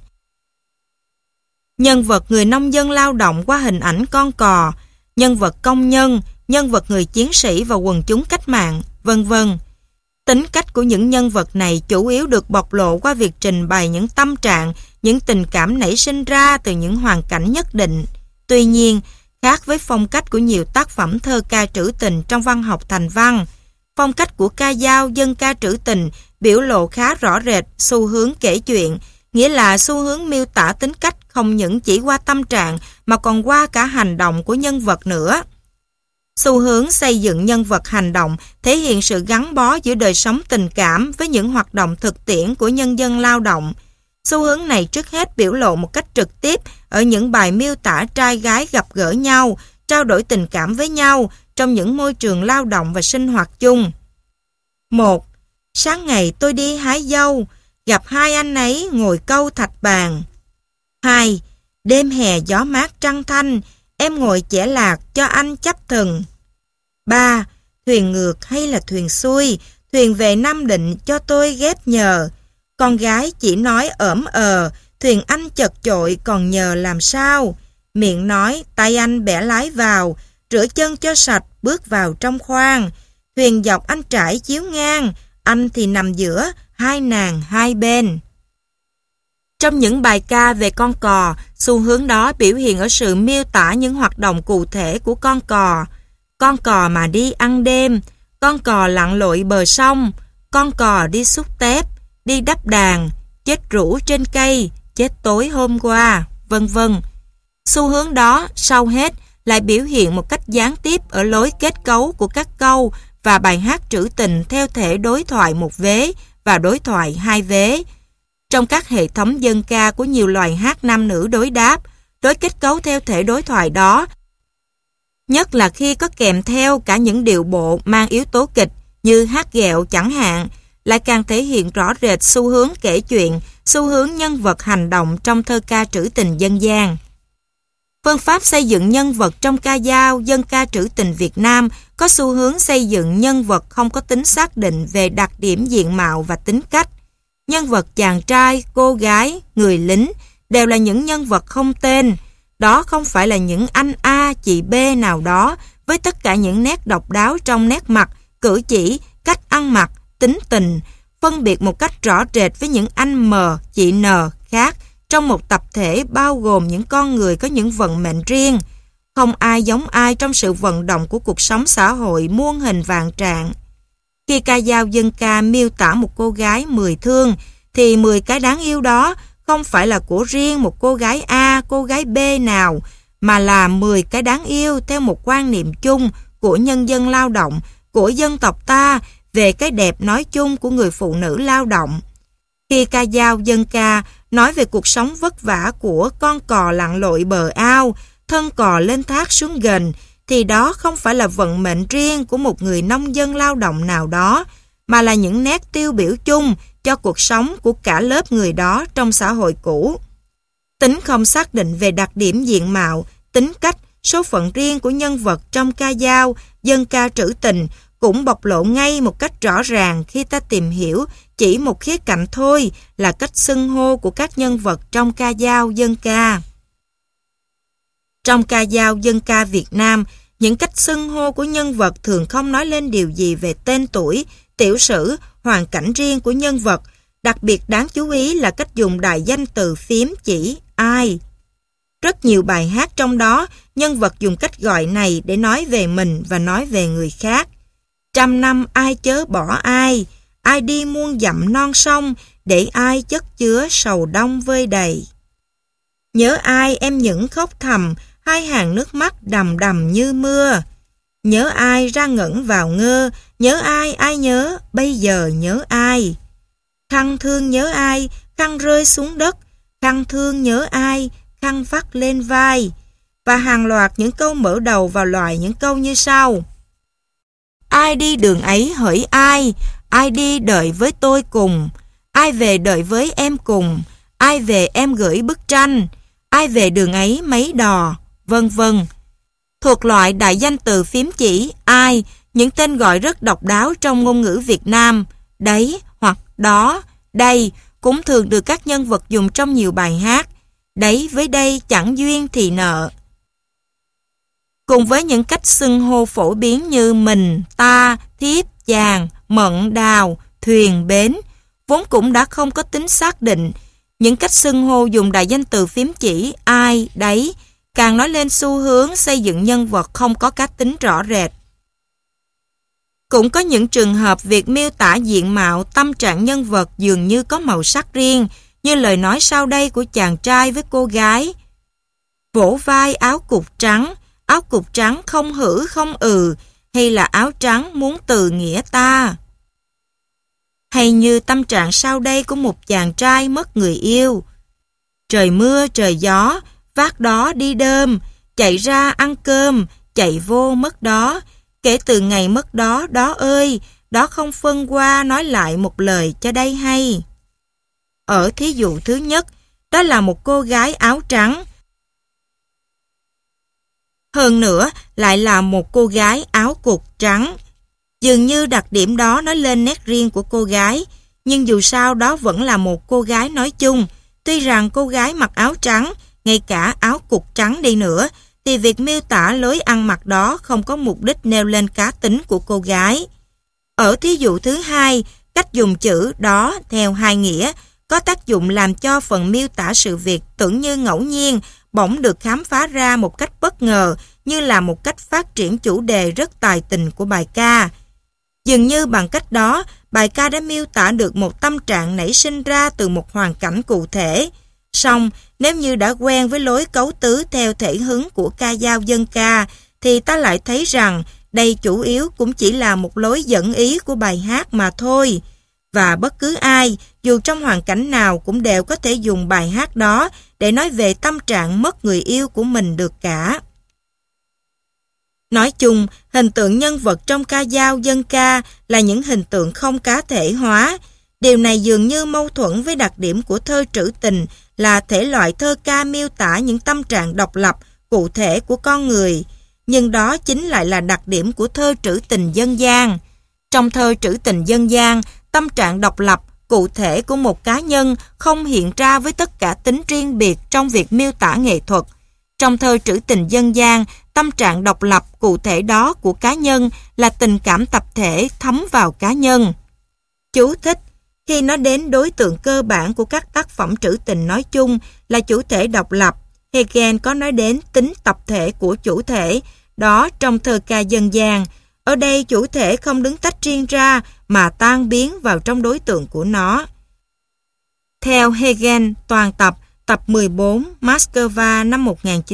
nhân vật người nông dân lao động qua hình ảnh con cò, nhân vật công nhân, nhân vật người chiến sĩ và quần chúng cách mạng, vân vân. Tính cách của những nhân vật này chủ yếu được bộc lộ qua việc trình bày những tâm trạng, những tình cảm nảy sinh ra từ những hoàn cảnh nhất định. Tuy nhiên, khác với phong cách của nhiều tác phẩm thơ ca trữ tình trong văn học thành văn, phong cách của ca dao dân ca trữ tình biểu lộ khá rõ rệt xu hướng kể chuyện, nghĩa là xu hướng miêu tả tính cách không những chỉ qua tâm trạng mà còn qua cả hành động của nhân vật nữa. Xu hướng xây dựng nhân vật hành động thể hiện sự gắn bó giữa đời sống tình cảm với những hoạt động thực tiễn của nhân dân lao động. Xu hướng này trước hết biểu lộ một cách trực tiếp ở những bài miêu tả trai gái gặp gỡ nhau, trao đổi tình cảm với nhau trong những môi trường lao động và sinh hoạt chung. 1. Sáng ngày tôi đi hái dâu, gặp hai anh ấy ngồi câu thạch bàn. 2. Đêm hè gió mát trăng thanh, em ngồi chẻ lạc cho anh chấp thần. 3. Thuyền ngược hay là thuyền xuôi, thuyền về Nam Định cho tôi ghép nhờ. Con gái chỉ nói ỡm thuyền anh chật chội còn nhờ làm sao. Miệng nói tay anh bẻ lái vào, rửa chân cho sạch bước vào trong khoang. Thuyền dọc anh trải chiếu ngang, anh thì nằm giữa, hai nàng hai bên. Trong những bài ca về con cò, xu hướng đó biểu hiện ở sự miêu tả những hoạt động cụ thể của con cò. Con cò mà đi ăn đêm, con cò lặn lội bờ sông, con cò đi xúc tép, đi đắp đàn, chết rũ trên cây, chết tối hôm qua, vân vân. Xu hướng đó sau hết lại biểu hiện một cách gián tiếp ở lối kết cấu của các câu và bài hát trữ tình theo thể đối thoại một vế và đối thoại hai vế. Trong các hệ thống dân ca của nhiều loài hát nam nữ đối đáp, đối kết cấu theo thể đối thoại đó, nhất là khi có kèm theo cả những điệu bộ mang yếu tố kịch như hát ghẹo chẳng hạn, lại càng thể hiện rõ rệt xu hướng kể chuyện, xu hướng nhân vật hành động trong thơ ca trữ tình dân gian. Phương pháp xây dựng nhân vật trong ca dao, dân ca trữ tình Việt Nam có xu hướng xây dựng nhân vật không có tính xác định về đặc điểm diện mạo và tính cách. Nhân vật chàng trai, cô gái, người lính đều là những nhân vật không tên. Đó không phải là những anh A, chị B nào đó với tất cả những nét độc đáo trong nét mặt, cử chỉ, cách ăn mặc, tính tình, phân biệt một cách rõ rệt với những anh M, chị N khác trong một tập thể bao gồm những con người có những vận mệnh riêng. Không ai giống ai trong sự vận động của cuộc sống xã hội muôn hình vạn trạng. Khi ca dao dân ca miêu tả một cô gái 10 thương, thì 10 cái đáng yêu đó không phải là của riêng một cô gái A, cô gái B nào, mà là 10 cái đáng yêu theo một quan niệm chung của nhân dân lao động, của dân tộc ta về cái đẹp nói chung của người phụ nữ lao động. Khi ca dao dân ca nói về cuộc sống vất vả của con cò lặn lội bờ ao, thân cò lên thác xuống gần, thì đó không phải là vận mệnh riêng của một người nông dân lao động nào đó, mà là những nét tiêu biểu chung cho cuộc sống của cả lớp người đó trong xã hội cũ. Tính không xác định về đặc điểm diện mạo, tính cách, số phận riêng của nhân vật trong ca dao, dân ca trữ tình cũng bộc lộ ngay một cách rõ ràng khi ta tìm hiểu chỉ một khía cạnh thôi là cách xưng hô của các nhân vật trong ca dao dân ca. Trong ca dao dân ca Việt Nam, những cách xưng hô của nhân vật thường không nói lên điều gì về tên tuổi, tiểu sử, hoàn cảnh riêng của nhân vật. Đặc biệt đáng chú ý là cách dùng đại danh từ phím chỉ ai. Rất nhiều bài hát trong đó, nhân vật dùng cách gọi này để nói về mình và nói về người khác. Trăm năm ai chớ bỏ ai đi muôn dặm non sông, để ai chất chứa sầu đông vơi đầy. Nhớ ai em những khóc thầm, hai hàng nước mắt đầm đầm như mưa. Nhớ ai ra ngẩn vào ngơ, nhớ ai nhớ, bây giờ nhớ ai. Khăn thương nhớ ai, khăn rơi xuống đất, khăn thương nhớ ai, khăn vắt lên vai. Và hàng loạt những câu mở đầu vào loại những câu như sau. Ai đi đường ấy hỡi ai đi đợi với tôi cùng, ai về đợi với em cùng, ai về em gửi bức tranh, ai về đường ấy mấy đò, vân vân. Thuộc loại đại danh từ phím chỉ ai, những tên gọi rất độc đáo trong ngôn ngữ Việt Nam. Đấy hoặc đó, đây cũng thường được các nhân vật dùng trong nhiều bài hát. Đấy với đây chẳng duyên thì nợ. Cùng với những cách xưng hô phổ biến như mình, ta, thiếp, chàng, mận, đào, thuyền, bến, vốn cũng đã không có tính xác định. Những cách xưng hô dùng đại danh từ phím chỉ ai, đấy, càng nói lên xu hướng xây dựng nhân vật không có cá tính rõ rệt. Cũng có những trường hợp việc miêu tả diện mạo, tâm trạng nhân vật dường như có màu sắc riêng, như lời nói sau đây của chàng trai với cô gái. Vỗ vai áo cục trắng không hử không hay là áo trắng muốn từ nghĩa ta. Hay như tâm trạng sau đây của một chàng trai mất người yêu. Trời mưa trời gió, vác đó đi đơm, chạy ra ăn cơm, chạy vô mất đó, kể từ ngày mất đó, đó ơi, đó không phân qua nói lại một lời cho đây hay. Ở thí dụ thứ nhất, đó là một cô gái áo trắng. Hơn nữa lại là một cô gái áo cục trắng. Dường như đặc điểm đó nói lên nét riêng của cô gái, nhưng dù sao đó vẫn là một cô gái nói chung. Tuy rằng cô gái mặc áo trắng, ngay cả áo cục trắng đi nữa, thì việc miêu tả lối ăn mặc đó không có mục đích nêu lên cá tính của cô gái. Ở thí dụ thứ hai, cách dùng chữ đó theo hai nghĩa có tác dụng làm cho phần miêu tả sự việc tưởng như ngẫu nhiên bỗng được khám phá ra một cách bất ngờ, như là một cách phát triển chủ đề rất tài tình của bài ca. Dường như bằng cách đó, bài ca đã miêu tả được một tâm trạng nảy sinh ra từ một hoàn cảnh cụ thể. Song, nếu như đã quen với lối cấu tứ theo thể hứng của ca dao dân ca, thì ta lại thấy rằng đây chủ yếu cũng chỉ là một lối dẫn ý của bài hát mà thôi. Và bất cứ ai, dù trong hoàn cảnh nào cũng đều có thể dùng bài hát đó để nói về tâm trạng mất người yêu của mình được cả. Nói chung, hình tượng nhân vật trong ca dao dân ca là những hình tượng không cá thể hóa. Điều này dường như mâu thuẫn với đặc điểm của thơ trữ tình là thể loại thơ ca miêu tả những tâm trạng độc lập, cụ thể của con người. Nhưng đó chính lại là đặc điểm của thơ trữ tình dân gian. Trong thơ trữ tình dân gian, tâm trạng độc lập, cụ thể của một cá nhân không hiện ra với tất cả tính riêng biệt trong việc miêu tả nghệ thuật. Trong thơ trữ tình dân gian, tâm trạng độc lập, cụ thể đó của cá nhân là tình cảm tập thể thấm vào cá nhân. Chú thích: khi nói đến đối tượng cơ bản của các tác phẩm trữ tình nói chung là chủ thể độc lập, Hegel có nói đến tính tập thể của chủ thể, đó trong thơ ca dân gian. Ở đây chủ thể không đứng tách riêng ra mà tan biến vào trong đối tượng của nó. Theo Hegel, toàn tập, tập 14, Moscow năm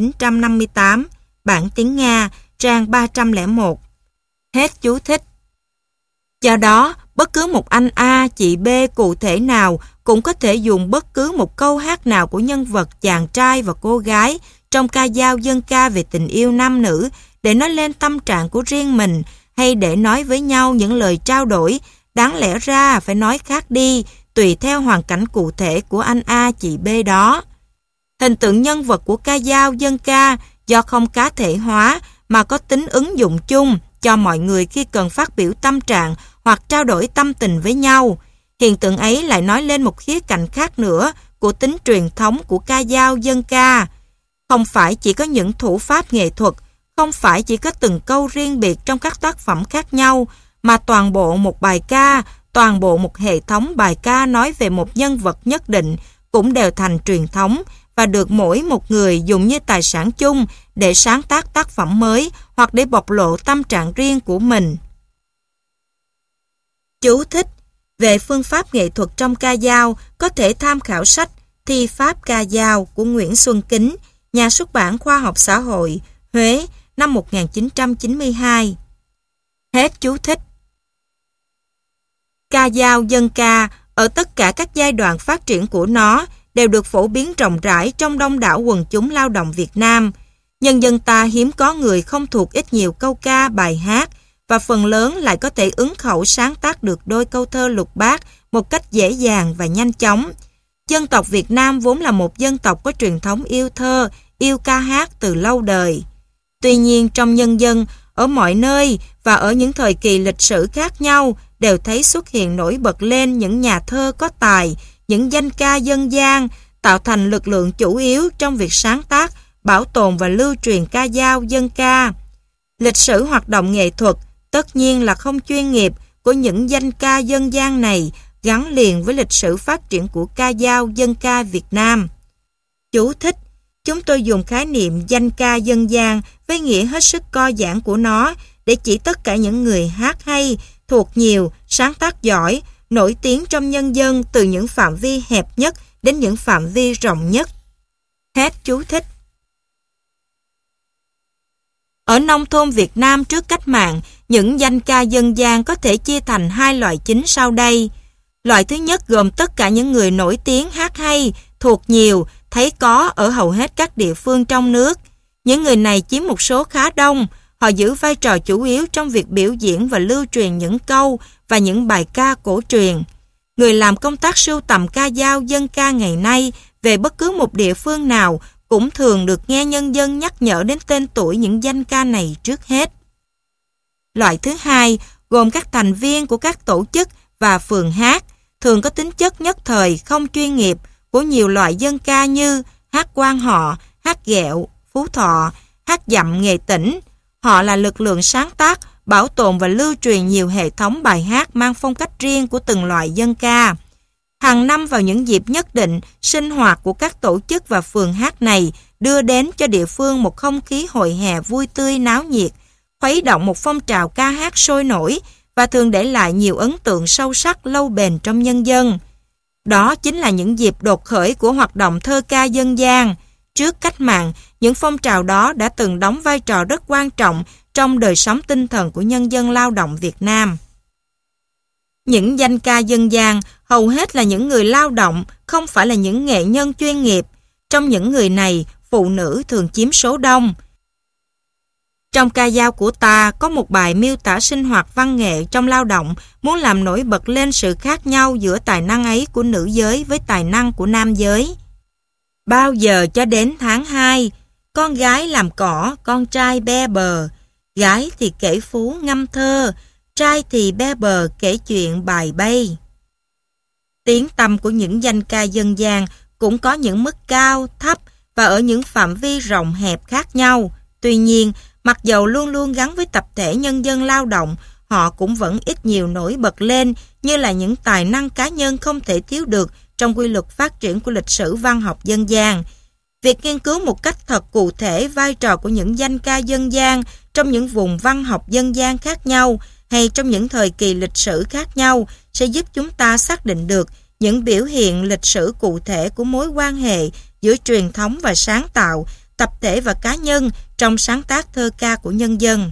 1958, bản tiếng Nga, trang 301. Hết chú thích. Do đó, bất cứ một anh A, chị B cụ thể nào cũng có thể dùng bất cứ một câu hát nào của nhân vật chàng trai và cô gái trong ca dao dân ca về tình yêu nam nữ để nói lên tâm trạng của riêng mình, hay để nói với nhau những lời trao đổi, đáng lẽ ra phải nói khác đi, tùy theo hoàn cảnh cụ thể của anh A, chị B đó. Hình tượng nhân vật của ca dao dân ca do không cá thể hóa mà có tính ứng dụng chung cho mọi người khi cần phát biểu tâm trạng hoặc trao đổi tâm tình với nhau. Hiện tượng ấy lại nói lên một khía cạnh khác nữa của tính truyền thống của ca dao dân ca. Không phải chỉ có những thủ pháp nghệ thuật, không phải chỉ có từng câu riêng biệt trong các tác phẩm khác nhau, mà toàn bộ một bài ca, toàn bộ một hệ thống bài ca nói về một nhân vật nhất định cũng đều thành truyền thống và được mỗi một người dùng như tài sản chung để sáng tác tác phẩm mới hoặc để bộc lộ tâm trạng riêng của mình. Chú thích: về phương pháp nghệ thuật trong ca dao có thể tham khảo sách Thi pháp ca dao của Nguyễn Xuân Kính, nhà xuất bản Khoa học Xã hội, Huế, năm 1992. Hết chú thích. Ca dao dân ca ở tất cả các giai đoạn phát triển của nó đều được phổ biến rộng rãi trong đông đảo quần chúng lao động Việt Nam. Nhân dân ta hiếm có người không thuộc ít nhiều câu ca, bài hát, và phần lớn lại có thể ứng khẩu sáng tác được đôi câu thơ lục bát một cách dễ dàng và nhanh chóng. Dân tộc Việt Nam vốn là một dân tộc có truyền thống yêu thơ, yêu ca hát từ lâu đời. Tuy nhiên trong nhân dân, ở mọi nơi và ở những thời kỳ lịch sử khác nhau đều thấy xuất hiện nổi bật lên những nhà thơ có tài, những danh ca dân gian, tạo thành lực lượng chủ yếu trong việc sáng tác, bảo tồn và lưu truyền ca dao dân ca. Lịch sử hoạt động nghệ thuật tất nhiên là không chuyên nghiệp của những danh ca dân gian này gắn liền với lịch sử phát triển của ca dao dân ca Việt Nam. Chú thích: chúng tôi dùng khái niệm danh ca dân gian với nghĩa hết sức co giãn của nó để chỉ tất cả những người hát hay, thuộc nhiều, sáng tác giỏi, nổi tiếng trong nhân dân từ những phạm vi hẹp nhất đến những phạm vi rộng nhất. Hết chú thích. Ở nông thôn Việt Nam trước cách mạng, những danh ca dân gian có thể chia thành hai loại chính sau đây. Loại thứ nhất gồm tất cả những người nổi tiếng hát hay, thuộc nhiều, thấy có ở hầu hết các địa phương trong nước. Những người này chiếm một số khá đông, họ giữ vai trò chủ yếu trong việc biểu diễn và lưu truyền những câu và những bài ca cổ truyền. Người làm công tác sưu tầm ca dao dân ca ngày nay về bất cứ một địa phương nào cũng thường được nghe nhân dân nhắc nhở đến tên tuổi những danh ca này trước hết. Loại thứ hai gồm các thành viên của các tổ chức và phường hát, thường có tính chất nhất thời, không chuyên nghiệp, của nhiều loại dân ca như hát quan họ, hát ghẹo, phú thọ, hát dặm nghệ tĩnh. Họ là lực lượng sáng tác, bảo tồn và lưu truyền nhiều hệ thống bài hát mang phong cách riêng của từng loại dân ca. Hàng năm vào những dịp nhất định, sinh hoạt của các tổ chức và phường hát này đưa đến cho địa phương một không khí hội hè vui tươi náo nhiệt, khuấy động một phong trào ca hát sôi nổi và thường để lại nhiều ấn tượng sâu sắc lâu bền trong nhân dân. Đó chính là những dịp đột khởi của hoạt động thơ ca dân gian. Trước cách mạng, những phong trào đó đã từng đóng vai trò rất quan trọng trong đời sống tinh thần của nhân dân lao động Việt Nam. Những danh ca dân gian hầu hết là những người lao động, không phải là những nghệ nhân chuyên nghiệp. Trong những người này, phụ nữ thường chiếm số đông. Trong ca dao của ta có một bài miêu tả sinh hoạt văn nghệ trong lao động, muốn làm nổi bật lên sự khác nhau giữa tài năng ấy của nữ giới với tài năng của nam giới. Bao giờ cho đến tháng 2, con gái làm cỏ, con trai be bờ. Gái thì kể phú ngâm thơ, trai thì be bờ kể chuyện bài bay. Tiếng tăm của những danh ca dân gian cũng có những mức cao, thấp và ở những phạm vi rộng hẹp khác nhau. Tuy nhiên, mặc dầu luôn luôn gắn với tập thể nhân dân lao động, họ cũng vẫn ít nhiều nổi bật lên như là những tài năng cá nhân không thể thiếu được trong quy luật phát triển của lịch sử văn học dân gian. Việc nghiên cứu một cách thật cụ thể vai trò của những danh ca dân gian trong những vùng văn học dân gian khác nhau hay trong những thời kỳ lịch sử khác nhau sẽ giúp chúng ta xác định được những biểu hiện lịch sử cụ thể của mối quan hệ giữa truyền thống và sáng tạo, tập thể và cá nhân trong sáng tác thơ ca của nhân dân.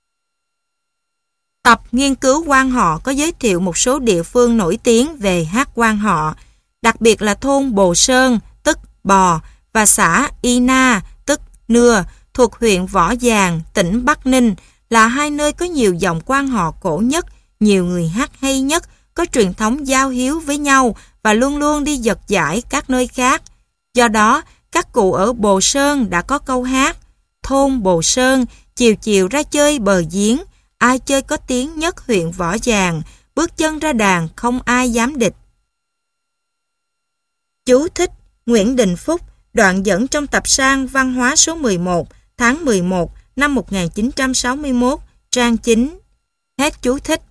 Tập nghiên cứu quan họ có giới thiệu một số địa phương nổi tiếng về hát quan họ, đặc biệt là thôn Bồ Sơn, tức Bò, và xã Y Na, tức Nưa, thuộc huyện Võ Giàng, tỉnh Bắc Ninh, là hai nơi có nhiều dòng quan họ cổ nhất, nhiều người hát hay nhất, có truyền thống giao hiếu với nhau và luôn luôn đi giật giải các nơi khác. Do đó, các cụ ở Bồ Sơn đã có câu hát: thôn Bồ Sơn, chiều chiều ra chơi bờ giếng, ai chơi có tiếng nhất huyện Võ Giàng, bước chân ra đàn không ai dám địch. Chú thích Nguyễn Đình Phúc, đoạn dẫn trong tập san Văn hóa số 11, tháng 11 năm 1961, trang 9. Hết chú thích.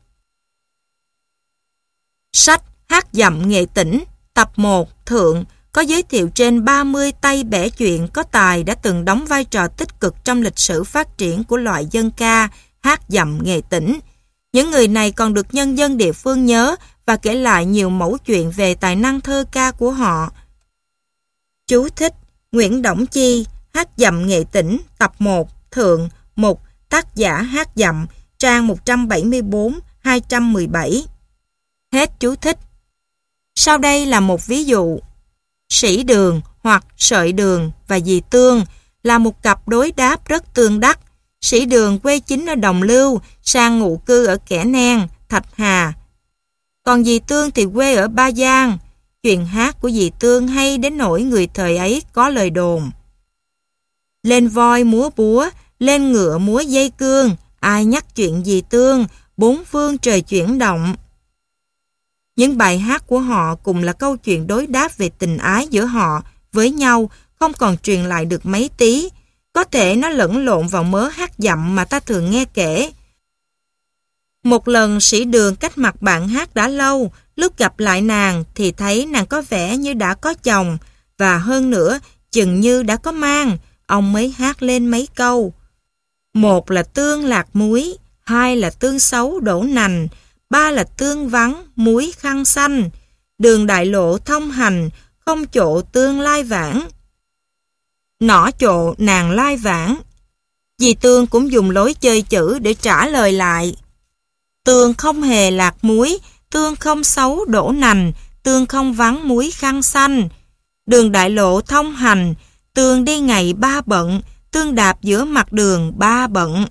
Sách Hát dặm nghệ tỉnh, tập 1, thượng, có giới thiệu trên 30 tay bẻ chuyện có tài đã từng đóng vai trò tích cực trong lịch sử phát triển của loại dân ca hát dặm nghệ tỉnh. Những người này còn được nhân dân địa phương nhớ và kể lại nhiều mẩu chuyện về tài năng thơ ca của họ. Chú thích Nguyễn Đổng Chi, Hát dặm nghệ tỉnh, tập 1, thượng, mục, tác giả hát dặm, trang 174-217. Hết chú thích. Sau đây là một ví dụ. Sĩ Đường hoặc Sợi Đường và Dì Tương là một cặp đối đáp rất tương đắc. Sĩ Đường quê chính ở Đồng Lưu, sang ngụ cư ở Kẻ Nen, Thạch Hà. Còn Dì Tương thì quê ở Ba Giang. Chuyện hát của Dì Tương hay đến nỗi người thời ấy có lời đồn: lên voi múa búa, lên ngựa múa dây cương, ai nhắc chuyện Dì Tương, bốn phương trời chuyển động. Những bài hát của họ cùng là câu chuyện đối đáp về tình ái giữa họ với nhau, không còn truyền lại được mấy tí. Có thể nó lẫn lộn vào mớ hát dặm mà ta thường nghe kể. Một lần Sĩ Đường cách mặt bạn hát đã lâu, lúc gặp lại nàng thì thấy nàng có vẻ như đã có chồng, và hơn nữa chừng như đã có mang. Ông mới hát lên mấy câu: một là tương lạc muối, hai là tương xấu đổ nành, ba là tương vắng muối khăn xanh, đường đại lộ thông hành, không chỗ tương lai vãng. Nỏ chỗ nàng lai vãng. Dì Tương cũng dùng lối chơi chữ để trả lời lại: tương không hề lạc muối, tương không xấu đổ nành, tương không vắng muối khăn xanh, đường đại lộ thông hành, tương đi ngày ba bận, tương đạp giữa mặt đường ba bận.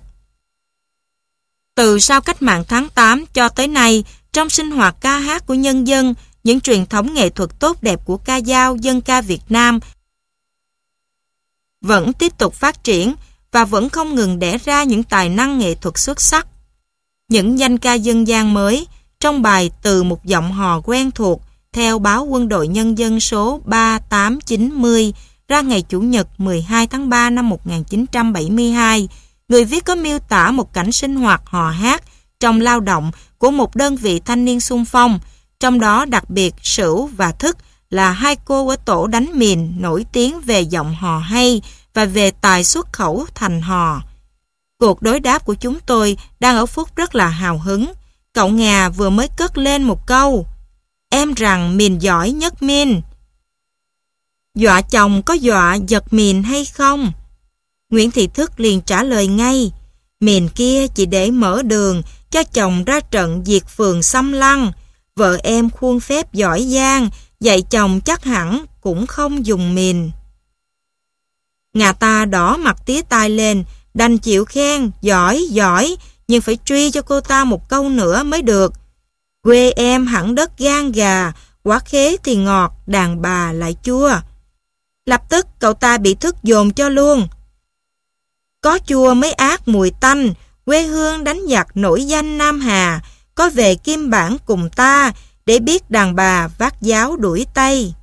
Từ sau cách mạng tháng 8 cho tới nay, trong sinh hoạt ca hát của nhân dân, những truyền thống nghệ thuật tốt đẹp của ca dao dân ca Việt Nam vẫn tiếp tục phát triển và vẫn không ngừng đẻ ra những tài năng nghệ thuật xuất sắc. Những danh ca dân gian mới trong bài Từ một giọng hò quen thuộc theo báo Quân đội Nhân dân số 3890 ra ngày Chủ nhật 12 tháng 3 năm 1972, người viết có miêu tả một cảnh sinh hoạt hò hát trong lao động của một đơn vị thanh niên xung phong, trong đó đặc biệt Sửu và Thức là hai cô ở tổ đánh mìn nổi tiếng về giọng hò hay và về tài xuất khẩu thành hò. Cuộc đối đáp của chúng tôi đang ở phút rất là hào hứng. Cậu Ngà vừa mới cất lên một câu: Em rằng mình giỏi nhất mình. Dọa chồng có dọa giật mình hay không? Nguyễn Thị Thức liền trả lời ngay. Mình kia chỉ để mở đường cho chồng ra trận diệt phường xâm lăng. Vợ em khuôn phép giỏi giang, dạy chồng chắc hẳn cũng không dùng mình. Ngà ta đỏ mặt tía tai lên, đành chịu khen, giỏi, giỏi, nhưng phải truy cho cô ta một câu nữa mới được. Quê em hẳn đất gan gà, quả khế thì ngọt, đàn bà lại chua. Lập tức cậu ta bị Thức dồn cho luôn. Có chua mới ác mùi tanh, quê hương đánh giặc nổi danh Nam Hà, có về Kim Bản cùng ta, để biết đàn bà vác giáo đuổi Tây.